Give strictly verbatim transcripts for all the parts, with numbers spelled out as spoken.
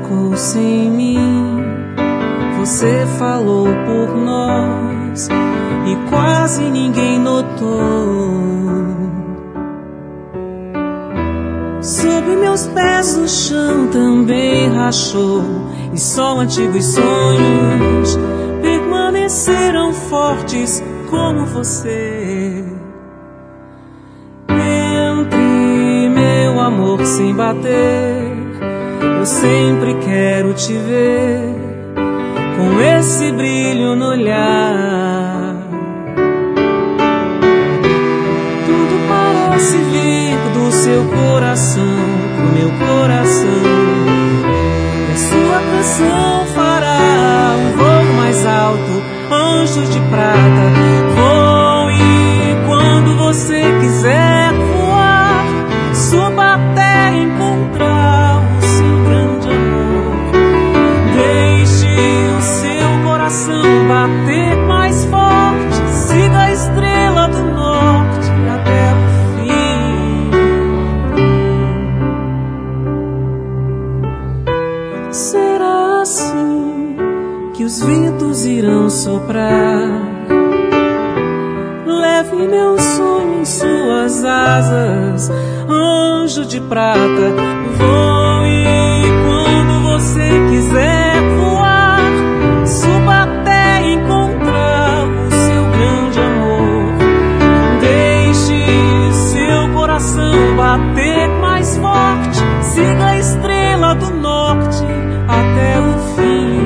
colocou-se em mim. Você falou por nós e quase ninguém notou. Sob meus pés o chão também rachou, e só antigos sonhos permaneceram fortes como você. Entre meu amor sem bater, eu sempre quero te ver com esse brilho no olhar. Tudo parece vir do seu coração pro meu coração, e a sua canção fará um voo mais alto, anjos de prata. Voe quando você quiser voar, suba até encontrar o seu grande amor. Deixe o seu coração bater mais forte, siga a estrela do norte até o fim. Será assim que os ventos irão soprar? Leve meu sonho em suas asas, anjo de prata. Voe quando você quiser voar, suba até encontrar o seu grande amor. Deixe seu coração bater mais forte, siga a estrela do norte até o fim.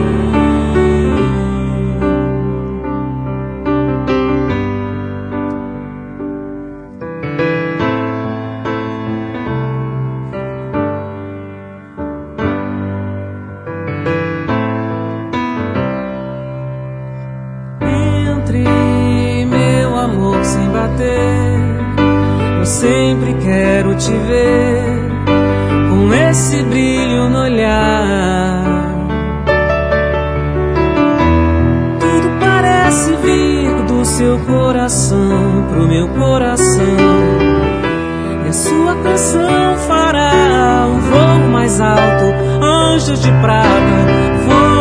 Sem bater, eu sempre quero te ver com esse brilho no olhar. Tudo parece vir do seu coração pro meu coração, e a sua canção fará um voo mais alto, anjos de prata. Vou